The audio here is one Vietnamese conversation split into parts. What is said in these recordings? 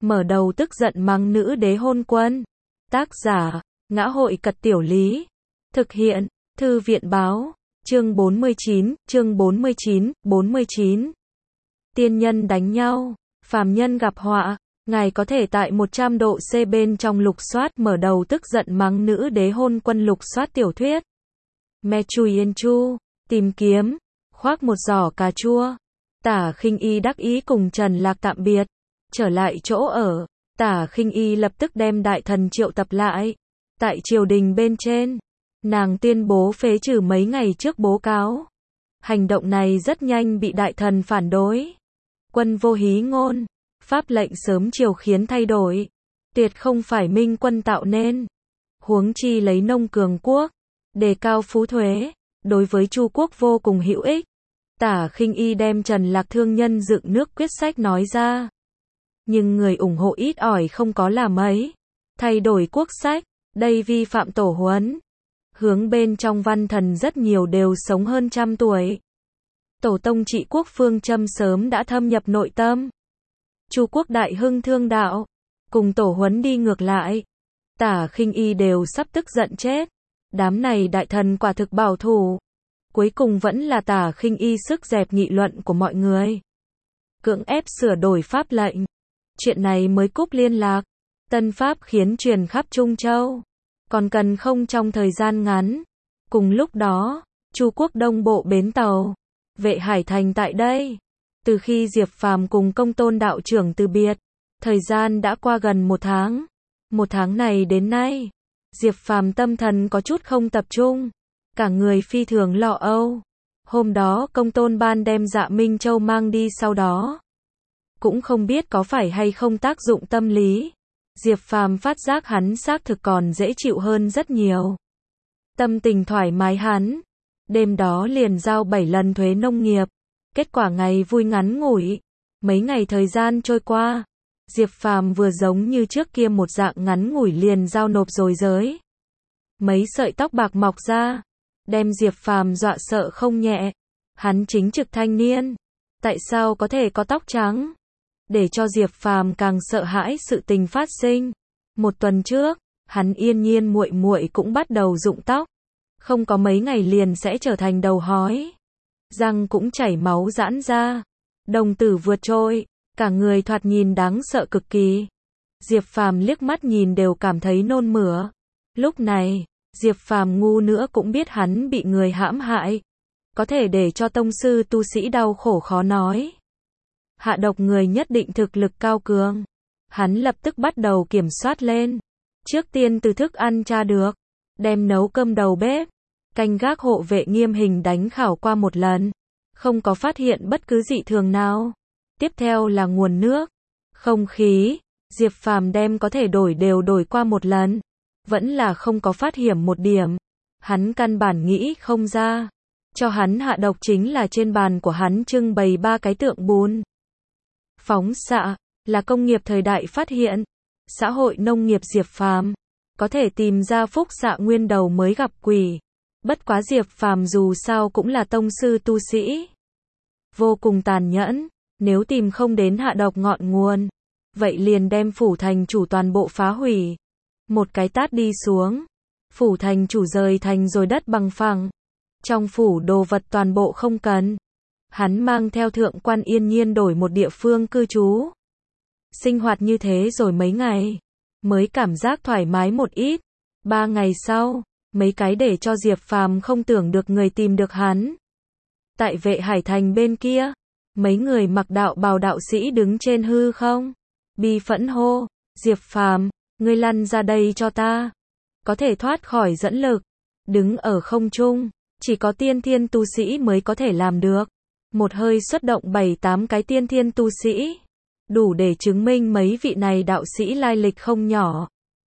mở đầu tức giận mắng nữ đế hôn quân. Tác giả, Ngã hội Cật Tiểu Lý. Thực hiện, Thư viện Báo. Chương 49, chương 49. Tiên nhân đánh nhau, phàm nhân gặp họa. Ngài có thể tại 100 độ C bên trong lục soát mở đầu tức giận mắng nữ đế hôn quân lục soát tiểu thuyết. Me Chui Yên Chu, tìm kiếm, khoác một giỏ cà chua. Tả Khinh Y đắc ý cùng Trần Lạc tạm biệt. Trở lại chỗ ở, Tả Khinh Y lập tức đem đại thần triệu tập lại. Tại triều đình bên trên, nàng tuyên bố phế trừ mấy ngày trước bố cáo. Hành động này rất nhanh bị đại thần phản đối. Quân vô hí ngôn, pháp lệnh sớm chiều khiến thay đổi. Tuyệt không phải minh quân tạo nên. Huống chi lấy nông cường quốc, đề cao phú thuế, đối với Chu quốc vô cùng hữu ích. Tả Khinh Y đem Trần Lạc thương nhân dựng nước quyết sách nói ra. Nhưng người ủng hộ ít ỏi không có là mấy. Thay đổi quốc sách, đây vi phạm tổ huấn. Hướng bên trong văn thần rất nhiều đều sống hơn 100 tuổi. Tổ tông trị quốc phương châm sớm đã thâm nhập nội tâm. Chu quốc đại hưng thương đạo, cùng tổ huấn đi ngược lại. Tả Khinh Y đều sắp tức giận chết. Đám này đại thần quả thực bảo thủ. Cuối cùng vẫn là Tả Khinh Y sức dẹp nghị luận của mọi người. Cưỡng ép sửa đổi pháp lệnh. Chuyện này mới cúp liên lạc. Tân pháp khiến truyền khắp Trung Châu. Còn cần không trong thời gian ngắn. Cùng lúc đó, Chu quốc đông bộ bến tàu, Vệ Hải Thành tại đây. Từ khi Diệp Phàm cùng Công Tôn đạo trưởng từ biệt, thời gian đã qua gần 1 tháng. 1 tháng này đến nay, Diệp Phàm tâm thần có chút không tập trung. Cả người phi thường lo âu. Hôm đó Công Tôn ban đem Dạ Minh Châu mang đi sau đó. Cũng không biết có phải hay không tác dụng tâm lý. Diệp Phàm phát giác hắn xác thực còn dễ chịu hơn rất nhiều. Tâm tình thoải mái hắn. Đêm đó liền giao 7 lần thuế nông nghiệp. Kết quả ngày vui ngắn ngủi. Mấy ngày thời gian trôi qua. Diệp Phàm vừa giống như trước kia một dạng ngắn ngủi liền giao nộp rồi giới. Mấy sợi tóc bạc mọc ra. Đem Diệp Phàm dọa sợ không nhẹ. Hắn chính trực thanh niên. Tại sao có thể có tóc trắng? Để cho Diệp Phàm càng sợ hãi sự tình phát sinh. 1 tuần trước, hắn Yên Nhiên muội muội cũng bắt đầu rụng tóc. Không có mấy ngày liền sẽ trở thành đầu hói. Răng cũng chảy máu giãn ra. Đồng tử vượt trội, cả người thoạt nhìn đáng sợ cực kỳ. Diệp Phàm liếc mắt nhìn đều cảm thấy nôn mửa. Lúc này, Diệp Phàm ngu nữa cũng biết hắn bị người hãm hại. Có thể để cho tông sư tu sĩ đau khổ khó nói. Hạ độc người nhất định thực lực cao cường. Hắn lập tức bắt đầu kiểm soát lên. Trước tiên từ thức ăn tra được. Đem nấu cơm đầu bếp. Canh gác hộ vệ nghiêm hình đánh khảo qua 1 lần. Không có phát hiện bất cứ dị thường nào. Tiếp theo là nguồn nước. Không khí. Diệp Phàm đem có thể đổi đều đổi qua 1 lần. Vẫn là không có phát hiện một điểm. Hắn căn bản nghĩ không ra. Cho hắn hạ độc chính là trên bàn của hắn trưng bày 3 cái tượng bùn. Phóng xạ, là công nghiệp thời đại phát hiện. Xã hội nông nghiệp Diệp Phàm có thể tìm ra phúc xạ nguyên đầu mới gặp quỷ. Bất quá Diệp Phàm dù sao cũng là tông sư tu sĩ. Vô cùng tàn nhẫn, nếu tìm không đến hạ độc ngọn nguồn, vậy liền đem phủ thành chủ toàn bộ phá hủy. Một cái tát đi xuống, phủ thành chủ rời thành rồi đất bằng phẳng. Trong phủ đồ vật toàn bộ không cần. Hắn mang theo Thượng quan Yên Nhiên đổi một địa phương cư trú. Sinh hoạt như thế rồi mấy ngày, mới cảm giác thoải mái một ít. 3 ngày sau, mấy cái để cho Diệp Phàm không tưởng được người tìm được hắn. Tại Vệ Hải Thành bên kia, mấy người mặc đạo bào đạo sĩ đứng trên hư không. Bi phẫn hô, Diệp Phàm, ngươi lăn ra đây cho ta. Có thể thoát khỏi dẫn lực. Đứng ở không trung, chỉ có tiên thiên tu sĩ mới có thể làm được. Một hơi xuất động 7-8 cái tiên thiên tu sĩ. Đủ để chứng minh mấy vị này đạo sĩ lai lịch không nhỏ.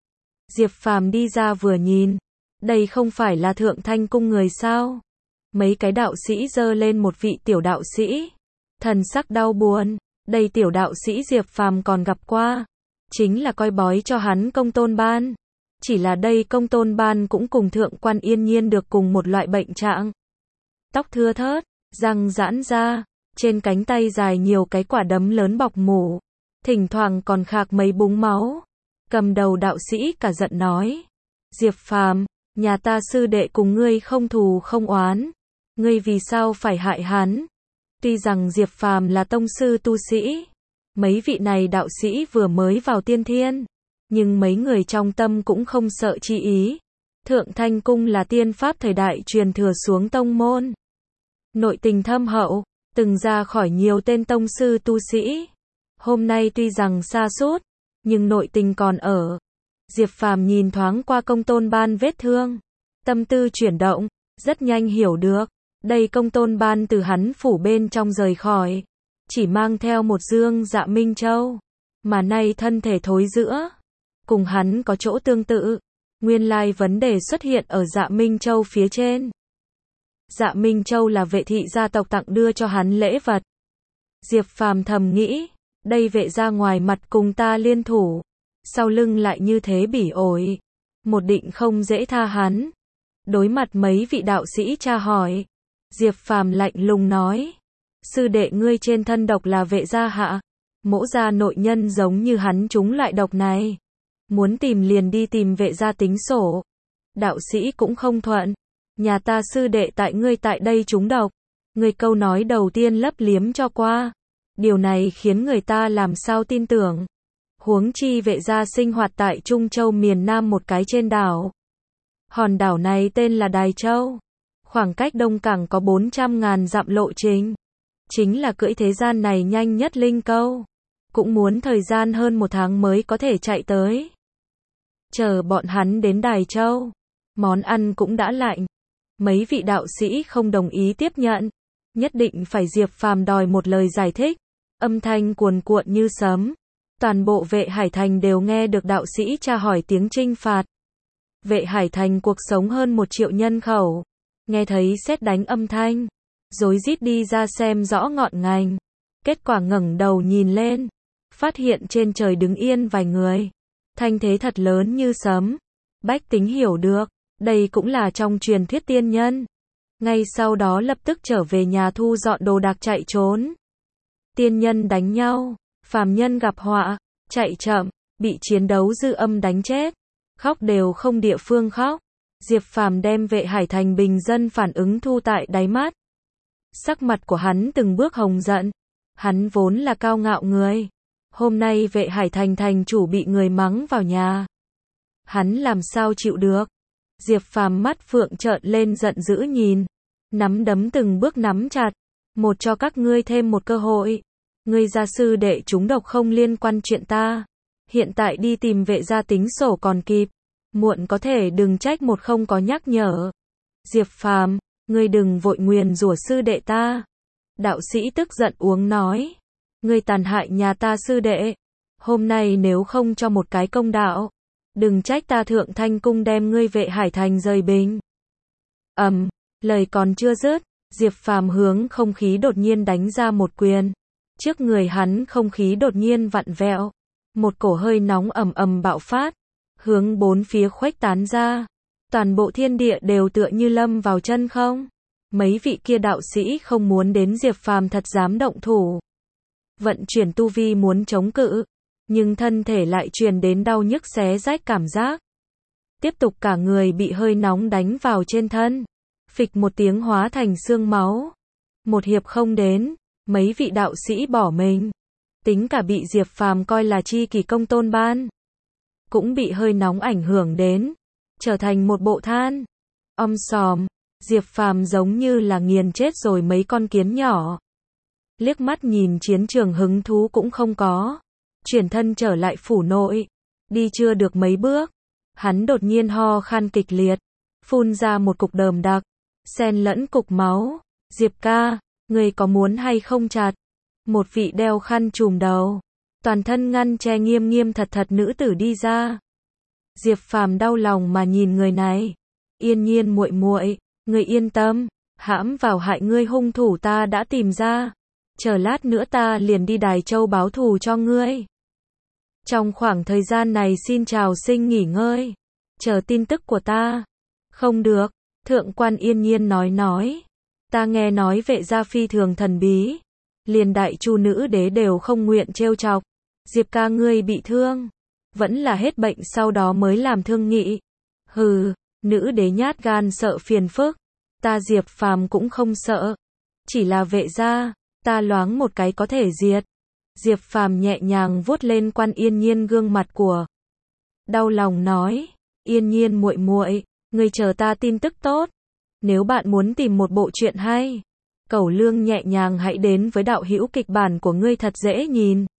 Diệp Phàm đi ra vừa nhìn. Đây không phải là Thượng Thanh cung người sao? Mấy cái đạo sĩ giơ lên một vị tiểu đạo sĩ. Thần sắc đau buồn. Đây tiểu đạo sĩ Diệp Phàm còn gặp qua. Chính là coi bói cho hắn Công Tôn ban. Chỉ là đây Công Tôn ban cũng cùng Thượng quan Yên Nhiên được cùng một loại bệnh trạng. Tóc thưa thớt, răng giãn ra, trên cánh tay dài nhiều cái quả đấm lớn bọc mủ. thỉnh thoảng còn khạc mấy búng máu. Cầm đầu đạo sĩ cả giận nói, Diệp Phàm, nhà ta sư đệ cùng ngươi không thù không oán, ngươi vì sao phải hại hắn? Tuy rằng Diệp Phàm là tông sư tu sĩ, mấy vị này đạo sĩ vừa mới vào tiên thiên, nhưng mấy người trong tâm cũng không sợ chi ý. Thượng Thanh Cung là tiên pháp thời đại truyền thừa xuống tông môn. Nội tình thâm hậu, từng ra khỏi nhiều tên tông sư tu sĩ. Hôm nay tuy rằng sa sút, nhưng nội tình còn ở. Diệp Phàm nhìn thoáng qua Công Tôn Ban vết thương, tâm tư chuyển động, rất nhanh hiểu được, đây Công Tôn Ban từ hắn phủ bên trong rời khỏi, chỉ mang theo một dương Dạ Minh Châu, mà nay thân thể thối rữa, cùng hắn có chỗ tương tự, nguyên lai vấn đề xuất hiện ở Dạ Minh Châu phía trên. Dạ Minh Châu là Vệ thị gia tộc tặng đưa cho hắn lễ vật. Diệp Phàm thầm nghĩ, đây Vệ gia ngoài mặt cùng ta liên thủ, sau lưng lại như thế bỉ ổi, một định không dễ tha hắn. Đối mặt mấy vị đạo sĩ tra hỏi, Diệp Phàm lạnh lùng nói, sư đệ ngươi trên thân độc là Vệ gia hạ, mỗ gia nội nhân giống như hắn trúng loại độc này, muốn tìm liền đi tìm Vệ gia tính sổ. Đạo sĩ cũng không thuận, nhà ta sư đệ tại ngươi tại đây trúng độc, ngươi câu nói đầu tiên lấp liếm cho qua, điều này khiến người ta làm sao tin tưởng. Huống chi Vệ gia sinh hoạt tại Trung Châu miền Nam một cái trên đảo. Hòn đảo này tên là Đài Châu, khoảng cách Đông Cảng có 400.000 dặm lộ trình, chính là cưỡi thế gian này nhanh nhất linh câu, cũng muốn thời gian hơn 1 tháng mới có thể chạy tới. Chờ bọn hắn đến Đài Châu, món ăn cũng đã lạnh. Mấy vị đạo sĩ không đồng ý tiếp nhận, nhất định phải Diệp Phàm đòi một lời giải thích, âm thanh cuồn cuộn như sấm. Toàn bộ Vệ Hải Thành đều nghe được đạo sĩ tra hỏi tiếng trinh phạt. Vệ Hải Thành cuộc sống hơn 1 triệu nhân khẩu, nghe thấy sét đánh âm thanh, rối rít đi ra xem rõ ngọn ngành. Kết quả ngẩng đầu nhìn lên, phát hiện trên trời đứng yên vài người, thanh thế thật lớn như sấm. Bách tính hiểu được, đây cũng là trong truyền thuyết tiên nhân. Ngay sau đó lập tức trở về nhà thu dọn đồ đạc chạy trốn. Tiên nhân đánh nhau, phàm nhân gặp họa, chạy chậm, bị chiến đấu dư âm đánh chết, khóc đều không địa phương khóc. Diệp Phàm đem Vệ Hải Thành bình dân phản ứng thu tại đáy mắt. Sắc mặt của hắn từng bước hồng giận, hắn vốn là cao ngạo người, hôm nay Vệ Hải Thành thành chủ bị người mắng vào nhà, hắn làm sao chịu được. Diệp Phàm mắt phượng trợn lên giận dữ nhìn, nắm đấm từng bước nắm chặt, một cho các ngươi thêm một cơ hội. Ngươi gia sư đệ chúng độc không liên quan chuyện ta, hiện tại đi tìm Vệ gia tính sổ còn kịp, muộn có thể đừng trách một không có nhắc nhở. Diệp Phàm, ngươi đừng vội nguyền rủa sư đệ ta. Đạo sĩ tức giận uống nói, ngươi tàn hại nhà ta sư đệ, hôm nay nếu không cho một cái công đạo, đừng trách ta Thượng Thanh Cung đem ngươi Vệ Hải Thành rời bình. Lời còn chưa dứt, Diệp Phàm hướng không khí đột nhiên đánh ra một quyền. Trước người hắn không khí đột nhiên vặn vẹo, một cổ hơi nóng ầm ầm bạo phát, hướng bốn phía khuếch tán ra. Toàn bộ thiên địa đều tựa như lâm vào chân không. Mấy vị kia đạo sĩ không muốn đến Diệp Phàm thật dám động thủ. Vận chuyển tu vi muốn chống cự, nhưng thân thể lại truyền đến đau nhức xé rách cảm giác. Tiếp tục cả người bị hơi nóng đánh vào trên thân, phịch một tiếng hóa thành xương máu. Một hiệp không đến, mấy vị đạo sĩ bỏ mình. Tính cả bị Diệp Phàm coi là chi kỷ Công Tôn Ban, cũng bị hơi nóng ảnh hưởng đến, trở thành một bộ than. Sòm, Diệp Phàm giống như là nghiền chết rồi mấy con kiến nhỏ. Liếc mắt nhìn chiến trường hứng thú cũng không có. Chuyển thân trở lại phủ nội. Đi chưa được mấy bước, hắn đột nhiên ho khan kịch liệt, phun ra một cục đờm đặc, xen lẫn cục máu. Diệp ca, người có muốn hay không chặt? Một vị đeo khăn trùm đầu, toàn thân ngăn che nghiêm nghiêm thật thật nữ tử đi ra. Diệp Phàm đau lòng mà nhìn người này. Yên Nhiên muội muội, ngươi yên tâm, hãm vào hại ngươi hung thủ ta đã tìm ra. Chờ lát nữa ta liền đi Đài Châu báo thù cho ngươi. Trong khoảng thời gian này xin chào sinh nghỉ ngơi, chờ tin tức của ta. Không được, Thượng quan Yên Nhiên nói. Ta nghe nói Vệ gia phi thường thần bí, liền Đại Chu nữ đế đều không nguyện trêu chọc. Diệp ca ngươi bị thương. Vẫn là hết bệnh sau đó mới làm thương nghị. Hừ, nữ đế nhát gan sợ phiền phức. Ta Diệp Phàm cũng không sợ. Chỉ là vệ gia, ta loáng một cái có thể diệt. Diệp Phàm nhẹ nhàng vuốt lên Quan Yên Nhiên gương mặt của. Đau lòng nói, Yên Nhiên muội muội, ngươi chờ ta tin tức tốt. Nếu bạn muốn tìm một bộ truyện hay, Cẩu Lương nhẹ nhàng hãy đến với đạo hữu kịch bản của ngươi thật dễ nhìn.